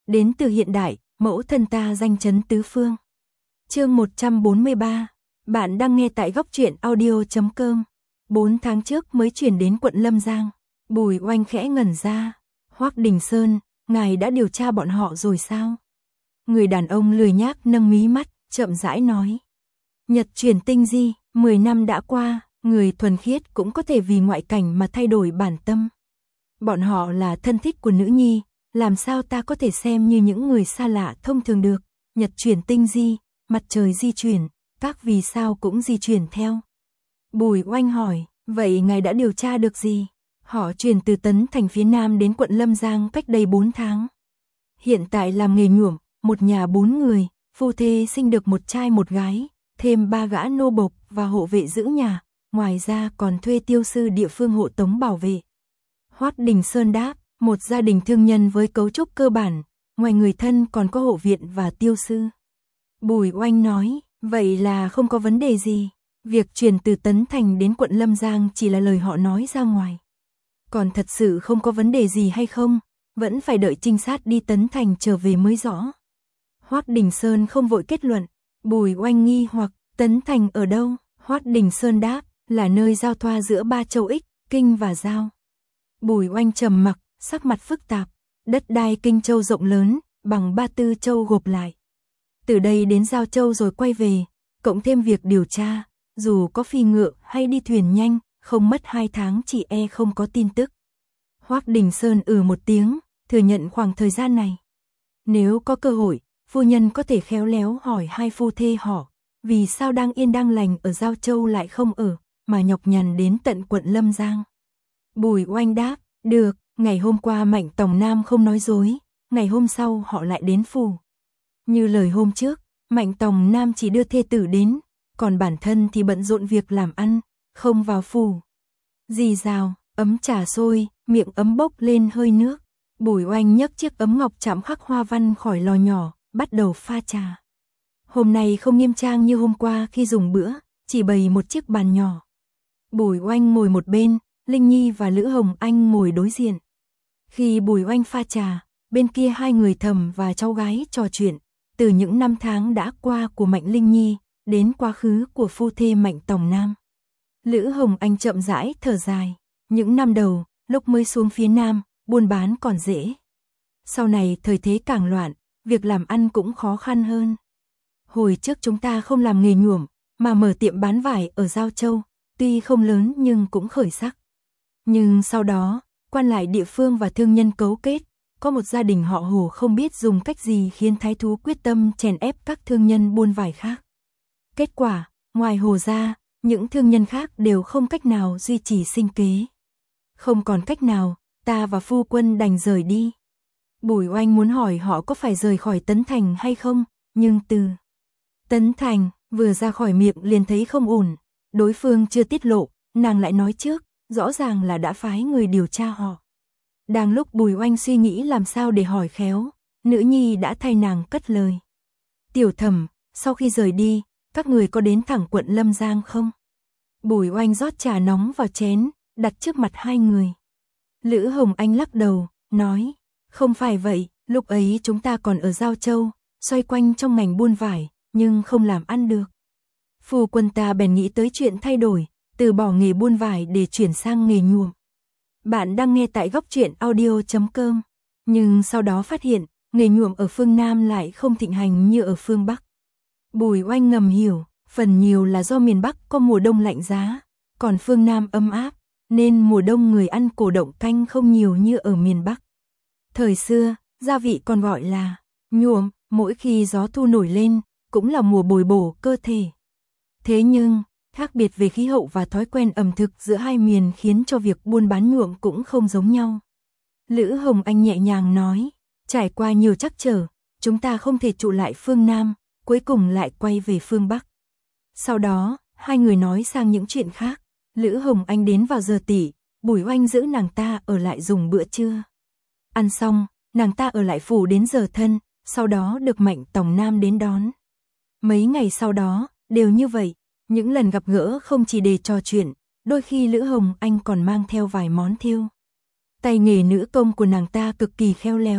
đến từ hiện đại, mẫu thân ta danh chấn tứ phương. Chương 143, bạn đang nghe tại góc truyện audio.com. 4 tháng trước mới chuyển đến quận Lâm Giang. Bùi Oanh khẽ ngẩn ra. Hoắc Đình Sơn, ngài đã điều tra bọn họ rồi sao? Người đàn ông lười nhác nâng mí mắt, chậm rãi nói. Nhật chuyển tinh di, 10 năm đã qua, người thuần khiết cũng có thể vì ngoại cảnh mà thay đổi bản tâm. Bọn họ là thân thích của nữ nhi, làm sao ta có thể xem như những người xa lạ thông thường được? Nhật chuyển tinh di, mặt trời di chuyển, các vì sao cũng di chuyển theo. Bùi Oanh hỏi, vậy ngài đã điều tra được gì? Họ chuyển từ Tấn Thành phía Nam đến quận Lâm Giang cách đây 4 tháng. Hiện tại làm nghề nhuộm, một nhà 4 người, phu thê sinh được một trai một gái, thêm 3 gã nô bộc và hộ vệ giữ nhà, ngoài ra còn thuê tiêu sư địa phương hộ tống bảo vệ. Hoắc Đình Sơn đáp, một gia đình thương nhân với cấu trúc cơ bản, ngoài người thân còn có hộ viện và tiêu sư. Bùi Oanh nói, vậy là không có vấn đề gì, việc chuyển từ Tấn Thành đến quận Lâm Giang chỉ là lời họ nói ra ngoài. Còn thật sự không có vấn đề gì hay không, vẫn phải đợi trinh sát đi Tấn Thành trở về mới rõ. Hoắc Đình Sơn không vội kết luận, Bùi Oanh nghi hoặc, Tấn Thành ở đâu? Hoắc Đình Sơn đáp, là nơi giao thoa giữa 3 châu Ích, Kinh và Giao. Bùi Oanh trầm mặc, sắc mặt phức tạp, đất đai Kinh Châu rộng lớn, bằng 34 châu gộp lại. Từ đây đến Giao Châu rồi quay về, cộng thêm việc điều tra, dù có phi ngựa hay đi thuyền nhanh, không mất 2 tháng chị không có tin tức. Hoắc Đình Sơn một tiếng, thừa nhận khoảng thời gian này. Nếu có cơ hội, phu nhân có thể khéo léo hỏi hai phu thê họ, vì sao đang yên đang lành ở Giao Châu lại không ở, mà nhọc nhằn đến tận quận Lâm Giang. Bùi Oanh đáp, được, ngày hôm qua Mạnh Tòng Nam không nói dối, ngày hôm sau họ lại đến phủ. Như lời hôm trước, Mạnh Tòng Nam chỉ đưa thê tử đến, còn bản thân thì bận rộn việc làm ăn, không vào phủ. Rì rào, ấm trà sôi, miệng ấm bốc lên hơi nước. Bùi Oanh nhấc chiếc ấm ngọc chạm khắc hoa văn khỏi lò nhỏ, bắt đầu pha trà. Hôm nay không nghiêm trang như hôm qua khi dùng bữa, chỉ bày một chiếc bàn nhỏ. Bùi Oanh ngồi một bên, Linh Nhi và Lữ Hồng Anh ngồi đối diện. Khi Bùi Oanh pha trà, bên kia hai người thầm và cháu gái trò chuyện, từ những năm tháng đã qua của Mạnh Linh Nhi, đến quá khứ của phu thê Mạnh Tòng Nam. Lữ Hồng Anh chậm rãi thở dài, những năm đầu, lúc mới xuống phía Nam, buôn bán còn dễ. Sau này thời thế càng loạn, việc làm ăn cũng khó khăn hơn. Hồi trước chúng ta không làm nghề nhuộm, mà mở tiệm bán vải ở Giao Châu, tuy không lớn nhưng cũng khởi sắc. Nhưng sau đó, quan lại địa phương và thương nhân cấu kết, có một gia đình họ Hồ không biết dùng cách gì khiến thái thú quyết tâm chèn ép các thương nhân buôn vải khác. Kết quả, ngoài Hồ ra, những thương nhân khác đều không cách nào duy trì sinh kế. Không còn cách nào, ta và phu quân đành rời đi. Bùi Oanh muốn hỏi họ có phải rời khỏi Tấn Thành hay không, nhưng từ Tấn Thành vừa ra khỏi miệng liền thấy không ổn. Đối phương chưa tiết lộ, nàng lại nói trước, rõ ràng là đã phái người điều tra họ. Đang lúc Bùi Oanh suy nghĩ làm sao để hỏi khéo, nữ nhi đã thay nàng cất lời. Tiểu Thẩm, sau khi rời đi, các người có đến thẳng quận Lâm Giang không? Bùi Oanh rót trà nóng vào chén, đặt trước mặt hai người. Lữ Hồng Anh lắc đầu, nói, không phải vậy, lúc ấy chúng ta còn ở Giao Châu, xoay quanh trong ngành buôn vải, nhưng không làm ăn được. Phu quân ta bèn nghĩ tới chuyện thay đổi, từ bỏ nghề buôn vải để chuyển sang nghề nhuộm. Bạn đang nghe tại góc truyện audio.com, nhưng sau đó phát hiện, nghề nhuộm ở phương Nam lại không thịnh hành như ở phương Bắc. Bùi Oanh ngầm hiểu, phần nhiều là do miền Bắc có mùa đông lạnh giá, còn phương Nam ấm áp, nên mùa đông người ăn cổ động canh không nhiều như ở miền Bắc. Thời xưa, gia vị còn gọi là nhuộm, mỗi khi gió thu nổi lên, cũng là mùa bồi bổ cơ thể. Thế nhưng, khác biệt về khí hậu và thói quen ẩm thực giữa hai miền khiến cho việc buôn bán nhuộm cũng không giống nhau. Lữ Hồng Anh nhẹ nhàng nói, trải qua nhiều trắc trở, chúng ta không thể trụ lại phương Nam, cuối cùng lại quay về phương Bắc. Sau đó, hai người nói sang những chuyện khác. Lữ Hồng Anh đến vào giờ tỉ, Bùi Oanh giữ nàng ta ở lại dùng bữa trưa. Ăn xong, nàng ta ở lại phủ đến giờ thân, sau đó được Mạnh Tòng Nam đến đón. Mấy ngày sau đó, đều như vậy, những lần gặp gỡ không chỉ để trò chuyện, đôi khi Lữ Hồng Anh còn mang theo vài món thêu. Tay nghề nữ công của nàng ta cực kỳ khéo léo,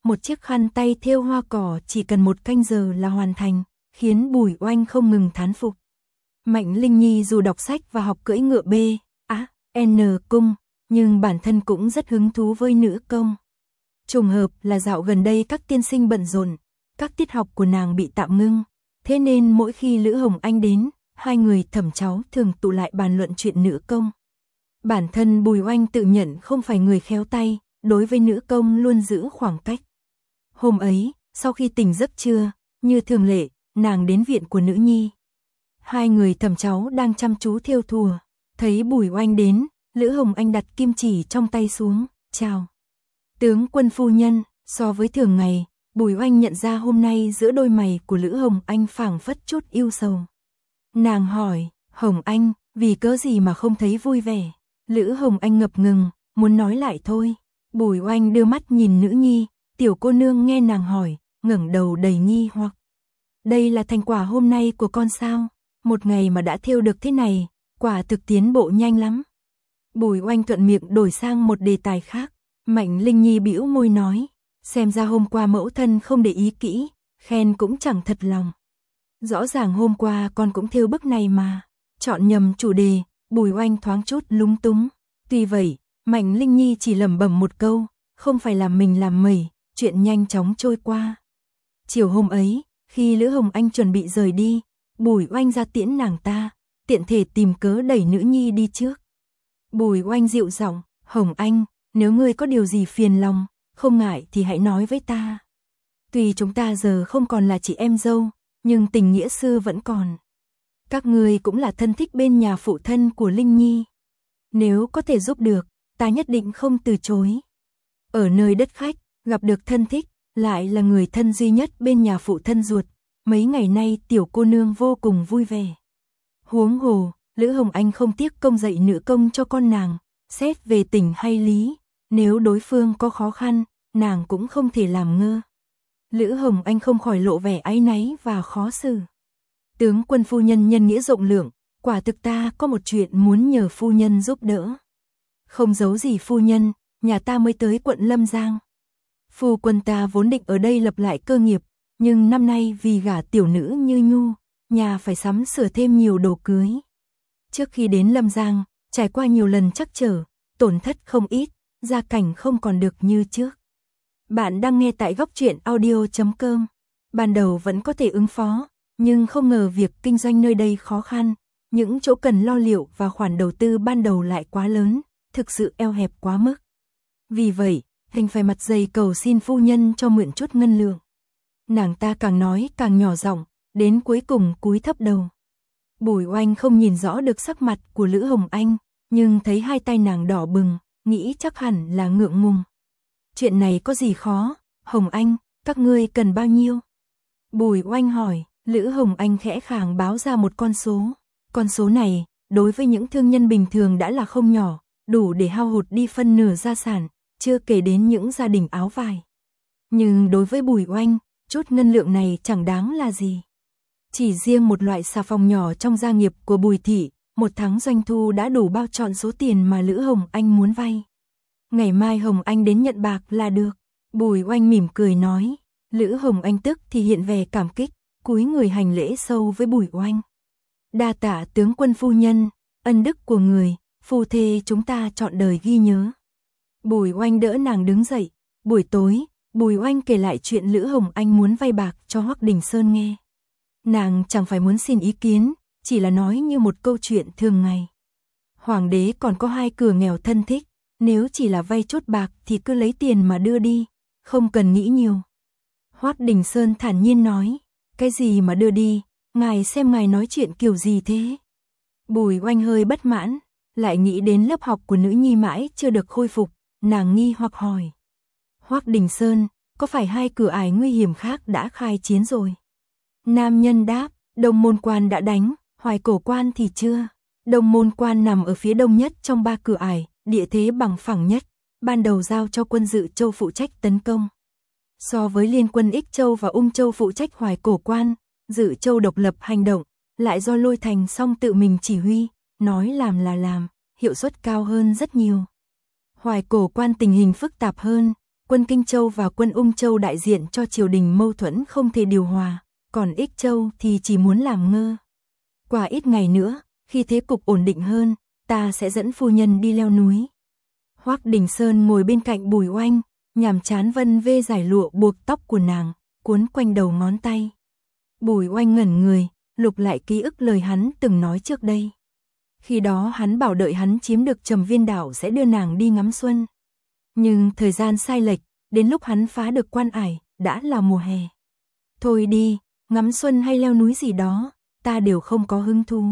một chiếc khăn tay thêu hoa cỏ chỉ cần 1 canh giờ là hoàn thành, khiến Bùi Oanh không ngừng thán phục. Mạnh Linh Nhi dù đọc sách và học cưỡi ngựa B, A, N cung, nhưng bản thân cũng rất hứng thú với nữ công. Trùng hợp là dạo gần đây các tiên sinh bận rộn, các tiết học của nàng bị tạm ngưng, thế nên mỗi khi Lữ Hồng Anh đến, hai người thẩm cháu thường tụ lại bàn luận chuyện nữ công. Bản thân Bùi Oanh tự nhận không phải người khéo tay, đối với nữ công luôn giữ khoảng cách. Hôm ấy, sau khi tỉnh giấc trưa, như thường lệ, nàng đến viện của nữ nhi. Hai người thẩm cháu đang chăm chú thêu thùa, thấy Bùi Oanh đến, Lữ Hồng Anh đặt kim chỉ trong tay xuống, chào. Tướng quân phu nhân, so với thường ngày, Bùi Oanh nhận ra hôm nay giữa đôi mày của Lữ Hồng Anh phảng phất chút ưu sầu. Nàng hỏi, Hồng Anh, vì cớ gì mà không thấy vui vẻ? Lữ Hồng Anh ngập ngừng, muốn nói lại thôi. Bùi Oanh đưa mắt nhìn nữ nhi, tiểu cô nương nghe nàng hỏi, ngẩng đầu đầy nghi hoặc. Đây là thành quả hôm nay của con sao? Một ngày mà đã thêu được thế này, quả thực tiến bộ nhanh lắm. Bùi Oanh thuận miệng đổi sang một đề tài khác. Mạnh Linh Nhi bĩu môi nói, xem ra hôm qua mẫu thân không để ý kỹ, khen cũng chẳng thật lòng. Rõ ràng hôm qua con cũng thêu bức này mà. Chọn nhầm chủ đề, Bùi Oanh thoáng chút lúng túng. Tuy vậy, Mạnh Linh Nhi chỉ lẩm bẩm một câu, không phải làm mình làm mẩy, chuyện nhanh chóng trôi qua. Chiều hôm ấy, khi Lữ Hồng Anh chuẩn bị rời đi, Bùi Oanh ra tiễn nàng ta, tiện thể tìm cớ đẩy nữ nhi đi trước. Bùi Oanh dịu giọng, Hồng Anh, nếu ngươi có điều gì phiền lòng, không ngại thì hãy nói với ta. Tuy chúng ta giờ không còn là chị em dâu, nhưng tình nghĩa xưa vẫn còn. Các ngươi cũng là thân thích bên nhà phụ thân của Linh Nhi. Nếu có thể giúp được, ta nhất định không từ chối. Ở nơi đất khách, gặp được thân thích, lại là người thân duy nhất bên nhà phụ thân ruột. Mấy ngày nay tiểu cô nương vô cùng vui vẻ. Huống hồ, Lữ Hồng Anh không tiếc công dạy nữ công cho con nàng, xét về tình hay lý, nếu đối phương có khó khăn, nàng cũng không thể làm ngơ. Lữ Hồng Anh không khỏi lộ vẻ áy náy và khó xử. Tướng quân phu nhân nhân nghĩa rộng lượng, quả thực ta có một chuyện muốn nhờ phu nhân giúp đỡ. Không giấu gì phu nhân, nhà ta mới tới quận Lâm Giang. Phu quân ta vốn định ở đây lập lại cơ nghiệp, nhưng năm nay vì gả tiểu nữ Như Nhu, nhà phải sắm sửa thêm nhiều đồ cưới. Trước khi đến Lâm Giang, trải qua nhiều lần trắc trở, tổn thất không ít, gia cảnh không còn được như trước. Bạn đang nghe tại góc truyện audio.com. Ban đầu vẫn có thể ứng phó, nhưng không ngờ việc kinh doanh nơi đây khó khăn, những chỗ cần lo liệu và khoản đầu tư ban đầu lại quá lớn, thực sự eo hẹp quá mức. Vì vậy, Hình phải mặt dày cầu xin phu nhân cho mượn chút ngân lượng. Nàng ta càng nói càng nhỏ giọng, đến cuối cùng cúi thấp đầu. Bùi Oanh không nhìn rõ được sắc mặt của Lữ Hồng Anh, nhưng thấy hai tay nàng đỏ bừng, nghĩ chắc hẳn là ngượng ngùng. Chuyện này có gì khó, Hồng Anh, các ngươi cần bao nhiêu? Bùi Oanh hỏi, Lữ Hồng Anh khẽ khàng báo ra một con số. Con số này, đối với những thương nhân bình thường đã là không nhỏ, đủ để hao hụt đi phân nửa gia sản, chưa kể đến những gia đình áo vải. Nhưng đối với Bùi Oanh, chút ngân lượng này chẳng đáng là gì. Chỉ riêng một loại xà phòng nhỏ trong gia nghiệp của Bùi thị, một tháng doanh thu đã đủ bao trọn số tiền mà Lữ Hồng Anh muốn vay. Ngày mai Hồng Anh đến nhận bạc là được. Bùi Oanh mỉm cười nói. Lữ Hồng Anh tức thì hiện vẻ cảm kích, cúi người hành lễ sâu với Bùi Oanh. Đa tạ tướng quân phu nhân, ân đức của người, phu thê chúng ta trọn đời ghi nhớ. Bùi Oanh đỡ nàng đứng dậy. Buổi tối, Bùi Oanh kể lại chuyện Lữ Hồng Anh muốn vay bạc cho Hoắc Đình Sơn nghe. Nàng chẳng phải muốn xin ý kiến, chỉ là nói như một câu chuyện thường ngày. Hoàng đế còn có 2 cửa nghèo thân thích, nếu chỉ là vay chút bạc thì cứ lấy tiền mà đưa đi, không cần nghĩ nhiều. Hoắc Đình Sơn thản nhiên nói, cái gì mà đưa đi, ngài xem ngài nói chuyện kiểu gì thế? Bùi Oanh hơi bất mãn, lại nghĩ đến lớp học của nữ nhi mãi chưa được khôi phục, nàng nghi hoặc hỏi. Hoắc Đình Sơn, có phải 2 cửa ải nguy hiểm khác đã khai chiến rồi? Nam nhân đáp, Đông Môn Quan đã đánh, Hoài Cổ Quan thì chưa. Đông Môn Quan nằm ở phía đông nhất trong 3 cửa ải, địa thế bằng phẳng nhất, ban đầu giao cho quân Dự Châu phụ trách tấn công. So với liên quân Ích Châu và Ung Châu phụ trách Hoài Cổ Quan, Dự Châu độc lập hành động, lại do Lôi Thành Song tự mình chỉ huy, nói làm là làm, hiệu suất cao hơn rất nhiều. Hoài Cổ Quan tình hình phức tạp hơn, quân Kinh Châu và quân Ung Châu đại diện cho triều đình mâu thuẫn không thể điều hòa, còn Ích Châu thì chỉ muốn làm ngơ. Qua ít ngày nữa, khi thế cục ổn định hơn, ta sẽ dẫn phu nhân đi leo núi. Hoắc Đình Sơn ngồi bên cạnh Bùi Oanh, nhàm chán vân vê giải lụa buộc tóc của nàng, cuốn quanh đầu ngón tay. Bùi Oanh ngẩn người, lục lại ký ức lời hắn từng nói trước đây. Khi đó hắn bảo đợi hắn chiếm được Trầm Viên đảo sẽ đưa nàng đi ngắm xuân. Nhưng thời gian sai lệch, đến lúc hắn phá được quan ải, đã là mùa hè. Thôi đi, ngắm xuân hay leo núi gì đó, ta đều không có hứng thú.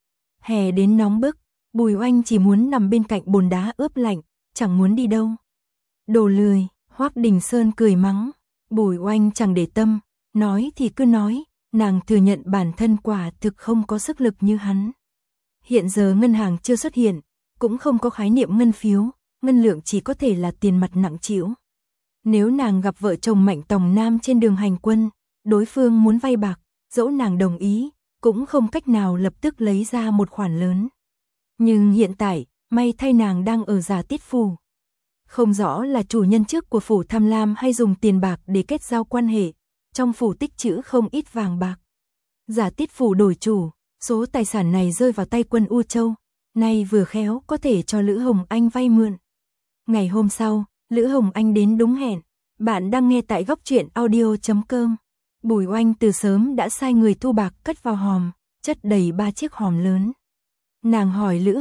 Hè đến nóng bức, Bùi Oanh chỉ muốn nằm bên cạnh bồn đá ướp lạnh, chẳng muốn đi đâu. Đồ lười, Hoắc Đình Sơn cười mắng. Bùi Oanh chẳng để tâm, nói thì cứ nói, nàng thừa nhận bản thân quả thực không có sức lực như hắn. Hiện giờ ngân hàng chưa xuất hiện, cũng không có khái niệm ngân phiếu, ngân lượng chỉ có thể là tiền mặt nặng trĩu. Nếu nàng gặp vợ chồng Mạnh Tòng Nam trên đường hành quân, đối phương muốn vay bạc, dẫu nàng đồng ý, cũng không cách nào lập tức lấy ra một khoản lớn. Nhưng hiện tại, may thay nàng đang ở Giả Tiết phủ. Không rõ là chủ nhân trước của phủ tham lam hay dùng tiền bạc để kết giao quan hệ, trong phủ tích trữ không ít vàng bạc. Giả Tiết phủ đổi chủ, số tài sản này rơi vào tay quân U Châu, nay vừa khéo có thể cho Lữ Hồng Anh vay mượn. Ngày hôm sau, Lữ Hồng Anh đến đúng hẹn. Bạn đang nghe tại góc truyện audio.com. Bùi Oanh từ sớm đã sai người thu bạc cất vào hòm, chất đầy 3 chiếc hòm lớn. Nàng hỏi Lữ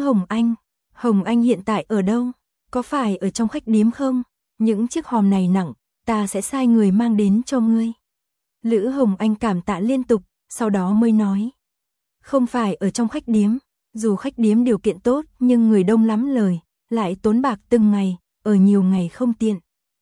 Hồng Anh hiện tại ở đâu? Có phải ở trong khách điếm không? Những chiếc hòm này nặng, ta sẽ sai người mang đến cho ngươi. Lữ Hồng Anh cảm tạ liên tục, sau đó mới nói. Không phải ở trong khách điếm, dù khách điếm điều kiện tốt nhưng người đông lắm lời, lại tốn bạc từng ngày, ở nhiều ngày không tiện.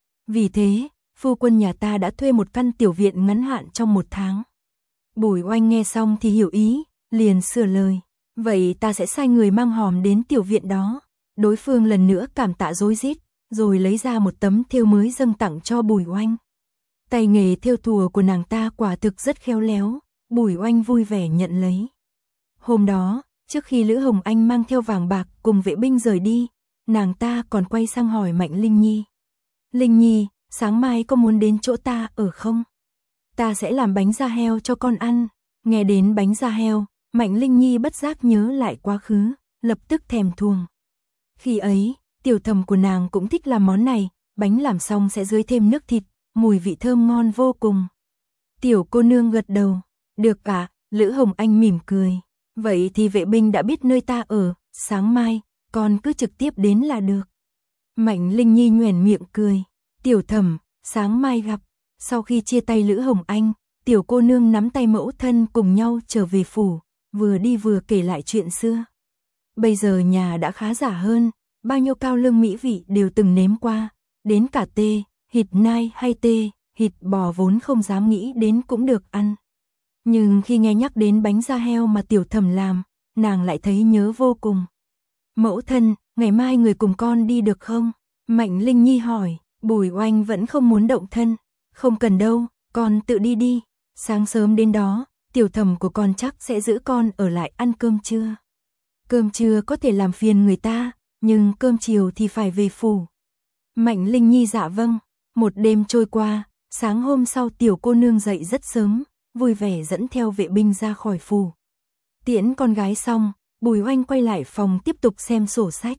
Vì thế, phu quân nhà ta đã thuê một căn tiểu viện ngắn hạn trong 1 tháng. Bùi Oanh nghe xong thì hiểu ý, liền sửa lời. Vậy ta sẽ sai người mang hòm đến tiểu viện đó. Đối phương lần nữa cảm tạ rối rít, rồi lấy ra một tấm thêu mới dâng tặng cho Bùi Oanh. Tay nghề thêu thùa của nàng ta quả thực rất khéo léo, Bùi Oanh vui vẻ nhận lấy. Hôm đó, trước khi Lữ Hồng Anh mang theo vàng bạc cùng vệ binh rời đi, nàng ta còn quay sang hỏi Mạnh Linh Nhi. Linh Nhi, sáng mai có muốn đến chỗ ta ở không? Ta sẽ làm bánh da heo cho con ăn. Nghe đến bánh da heo, Mạnh Linh Nhi bất giác nhớ lại quá khứ, lập tức thèm thuồng. Khi ấy, tiểu thầm của nàng cũng thích làm món này, bánh làm xong sẽ dưới thêm nước thịt, mùi vị thơm ngon vô cùng. Tiểu cô nương gật đầu, được cả, Lữ Hồng Anh mỉm cười. Vậy thì vệ binh đã biết nơi ta ở, sáng mai, con cứ trực tiếp đến là được. Mạnh Linh Nhi nhoẻn miệng cười, tiểu thẩm, sáng mai gặp. Sau khi chia tay Lữ Hồng Anh, tiểu cô nương nắm tay mẫu thân cùng nhau trở về phủ, vừa đi vừa kể lại chuyện xưa. Bây giờ nhà đã khá giả hơn, bao nhiêu cao lương mỹ vị đều từng nếm qua, đến cả tê, thịt nai hay tê, thịt bò vốn không dám nghĩ đến cũng được ăn. Nhưng khi nghe nhắc đến bánh da heo mà tiểu thẩm làm, nàng lại thấy nhớ vô cùng. Mẫu thân, ngày mai người cùng con đi được không? Mạnh Linh Nhi hỏi. Bùi Oanh vẫn không muốn động thân. Không cần đâu, con tự đi đi. Sáng sớm đến đó, tiểu thẩm của con chắc sẽ giữ con ở lại ăn cơm trưa. Cơm trưa có thể làm phiền người ta, nhưng cơm chiều thì phải về phủ. Mạnh Linh Nhi dạ vâng. Một đêm trôi qua, sáng hôm sau tiểu cô nương dậy rất sớm, vui vẻ dẫn theo vệ binh ra khỏi phủ. Tiễn con gái xong, Bùi Oanh quay lại phòng tiếp tục xem sổ sách.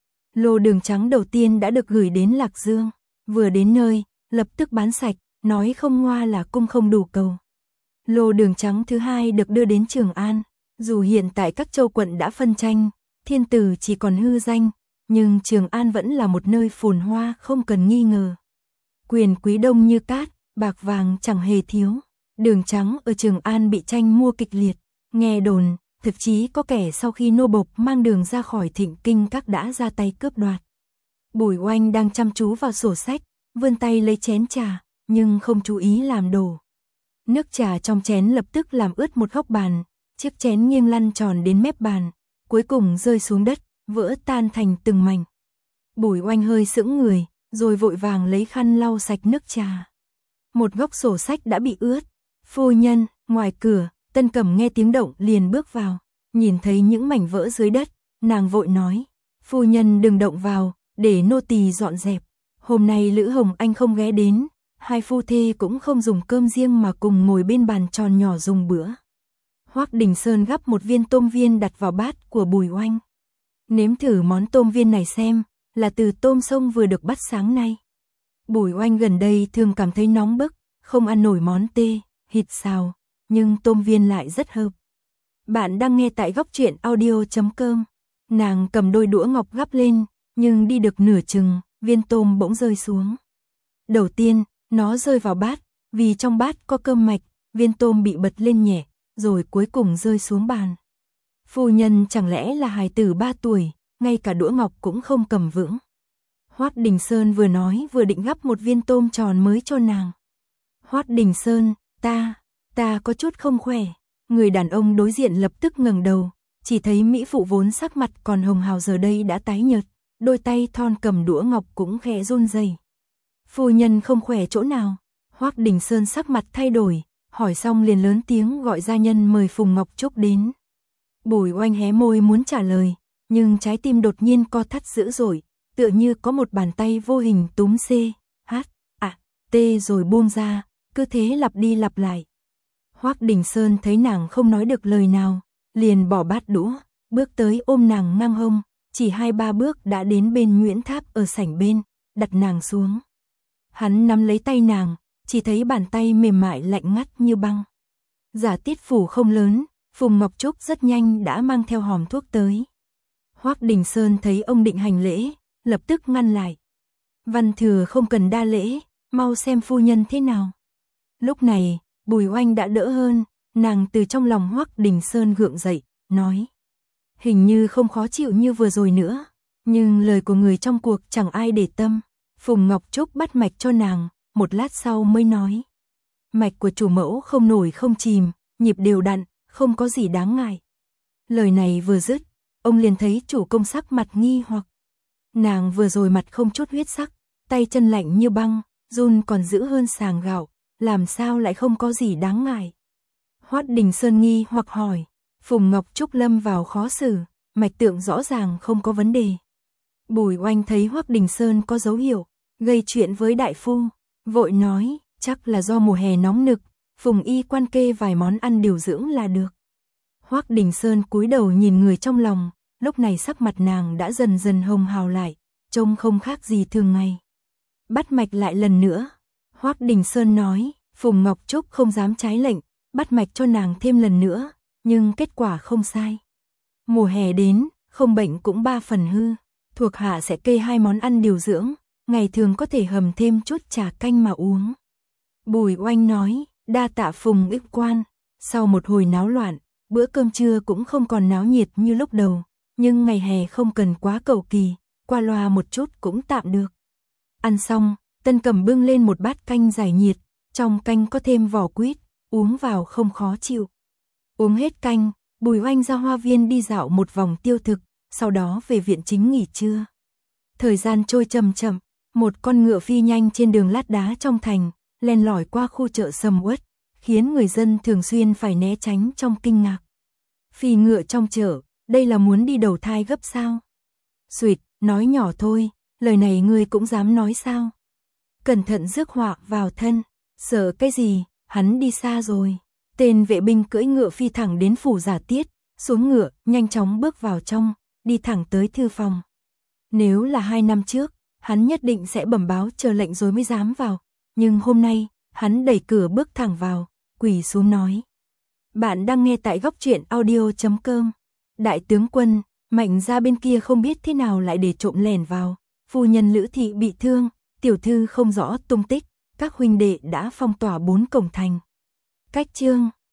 Lô đường trắng đầu tiên đã được gửi đến Lạc Dương, vừa đến nơi, lập tức bán sạch, nói không ngoa là cung không đủ cầu. Lô đường trắng thứ hai được đưa đến Trường An, dù hiện tại các châu quận đã phân tranh, thiên tử chỉ còn hư danh, nhưng Trường An vẫn là một nơi phồn hoa không cần nghi ngờ. Quyền quý đông như cát, bạc vàng chẳng hề thiếu. Đường trắng ở Trường An bị tranh mua kịch liệt, nghe đồn, thực chí có kẻ sau khi nô bộc mang đường ra khỏi Thịnh Kinh các đã ra tay cướp đoạt. Bùi Oanh đang chăm chú vào sổ sách, vươn tay lấy chén trà, nhưng không chú ý làm đổ. Nước trà trong chén lập tức làm ướt một góc bàn, chiếc chén nghiêng lăn tròn đến mép bàn, cuối cùng rơi xuống đất, vỡ tan thành từng mảnh. Bùi Oanh hơi sững người, rồi vội vàng lấy khăn lau sạch nước trà. Một góc sổ sách đã bị ướt. Phu nhân, ngoài cửa, Tân Cẩm nghe tiếng động liền bước vào, nhìn thấy những mảnh vỡ dưới đất, nàng vội nói, phu nhân đừng động vào, để nô tỳ dọn dẹp. Hôm nay Lữ Hồng Anh không ghé đến, hai phu thê cũng không dùng cơm riêng mà cùng ngồi bên bàn tròn nhỏ dùng bữa. Hoắc Đình Sơn gắp một viên tôm viên đặt vào bát của Bùi Oanh. Nếm thử món tôm viên này xem, là từ tôm sông vừa được bắt sáng nay. Bùi Oanh gần đây thường cảm thấy nóng bức, không ăn nổi món tê, thịt xào, nhưng tôm viên lại rất hợp. Bạn đang nghe tại góc truyện audio.com. Nàng cầm đôi đũa ngọc gắp lên, nhưng đi được nửa chừng, viên tôm bỗng rơi xuống. Đầu tiên, nó rơi vào bát, vì trong bát có cơm mạch, viên tôm bị bật lên nhẹ, rồi cuối cùng rơi xuống bàn. Phu nhân chẳng lẽ là hài tử 3 tuổi, ngay cả đũa ngọc cũng không cầm vững. Hoắc Đình Sơn vừa nói vừa định gắp một viên tôm tròn mới cho nàng. Hoắc Đình Sơn, ta có chút không khỏe. Người đàn ông đối diện lập tức ngẩng đầu, chỉ thấy mỹ phụ vốn sắc mặt còn hồng hào giờ đây đã tái nhợt, đôi tay thon cầm đũa ngọc cũng khẽ run rẩy. Phu nhân không khỏe chỗ nào? Hoắc Đình Sơn sắc mặt thay đổi, hỏi xong liền lớn tiếng gọi gia nhân mời Phùng Ngọc Trúc đến. Bùi Oanh hé môi muốn trả lời, nhưng trái tim đột nhiên co thắt dữ dội, tựa như có một bàn tay vô hình túm C, H, A, T rồi buông ra, cứ thế lặp đi lặp lại. Hoắc Đình Sơn thấy nàng không nói được lời nào, liền bỏ bát đũa, bước tới ôm nàng ngang hông, chỉ 2-3 bước đã đến bên Nguyễn Tháp ở sảnh bên, đặt nàng xuống. Hắn nắm lấy tay nàng, chỉ thấy bàn tay mềm mại lạnh ngắt như băng. Giả tiết phủ không lớn, Phùng Ngọc Trúc rất nhanh đã mang theo hòm thuốc tới. Hoắc Đình Sơn thấy ông định hành lễ, lập tức ngăn lại. Văn thừa không cần đa lễ, mau xem phu nhân thế nào. Lúc này, Bùi Oanh đã đỡ hơn, nàng từ trong lòng Hoắc Đình Sơn gượng dậy, nói. Hình như không khó chịu như vừa rồi nữa, nhưng lời của người trong cuộc chẳng ai để tâm. Phùng Ngọc Trúc bắt mạch cho nàng, một lát sau mới nói. Mạch của chủ mẫu không nổi không chìm, nhịp đều đặn, không có gì đáng ngại. Lời này vừa dứt, ông liền thấy chủ công sắc mặt nghi hoặc. Nàng vừa rồi mặt không chút huyết sắc, tay chân lạnh như băng, run còn dữ hơn sàng gạo, làm sao lại không có gì đáng ngại. Hoắc Đình Sơn nghi hoặc hỏi, Phùng Ngọc Trúc lâm vào khó xử, mạch tượng rõ ràng không có vấn đề. Bùi Oanh thấy Hoắc Đình Sơn có dấu hiệu gây chuyện với đại phu, vội nói, chắc là do mùa hè nóng nực, Phùng y quan kê vài món ăn điều dưỡng là được. Hoắc Đình Sơn cúi đầu nhìn người trong lòng, lúc này sắc mặt nàng đã dần dần hồng hào lại, trông không khác gì thường ngày. Bắt mạch lại lần nữa, Hoắc Đình Sơn nói, Phùng Ngọc Trúc không dám trái lệnh, bắt mạch cho nàng thêm lần nữa, nhưng kết quả không sai. Mùa hè đến, không bệnh cũng 3 phần hư, thuộc hạ sẽ kê 2 món ăn điều dưỡng, ngày thường có thể hầm thêm chút trà canh mà uống. Bùi Oanh nói, đa tạ Phùng ích quan. Sau một hồi náo loạn, bữa cơm trưa cũng không còn náo nhiệt như lúc đầu, nhưng ngày hè không cần quá cầu kỳ, qua loa một chút cũng tạm được. Ăn xong, Tân Cẩm bưng lên một bát canh giải nhiệt, trong canh có thêm vỏ quýt, uống vào không khó chịu. Uống hết canh, Bùi Oanh ra hoa viên đi dạo một vòng tiêu thực, sau đó về viện chính nghỉ trưa. Thời gian trôi chậm chậm, một con ngựa phi nhanh trên đường lát đá trong thành, len lỏi qua khu chợ sầm uất, khiến người dân thường xuyên phải né tránh trong kinh ngạc. Phi ngựa trong chợ, đây là muốn đi đầu thai gấp sao? Xuỵt, nói nhỏ thôi, lời này ngươi cũng dám nói sao? Cẩn thận rước họa vào thân, sợ cái gì, hắn đi xa rồi. Tên vệ binh cưỡi ngựa phi thẳng đến phủ Giả Tiết, xuống ngựa, nhanh chóng bước vào trong, đi thẳng tới thư phòng. Nếu là 2 năm trước, hắn nhất định sẽ bẩm báo chờ lệnh rồi mới dám vào, nhưng hôm nay, hắn đẩy cửa bước thẳng vào, quỳ xuống nói. Bạn đang nghe tại góc truyện audio.com. Đại tướng quân, Mạnh gia bên kia không biết thế nào lại để trộm lẻn vào, phu nhân Lữ thị bị thương, tiểu thư không rõ tung tích, các huynh đệ đã phong tỏa 4 cổng thành. Cách chương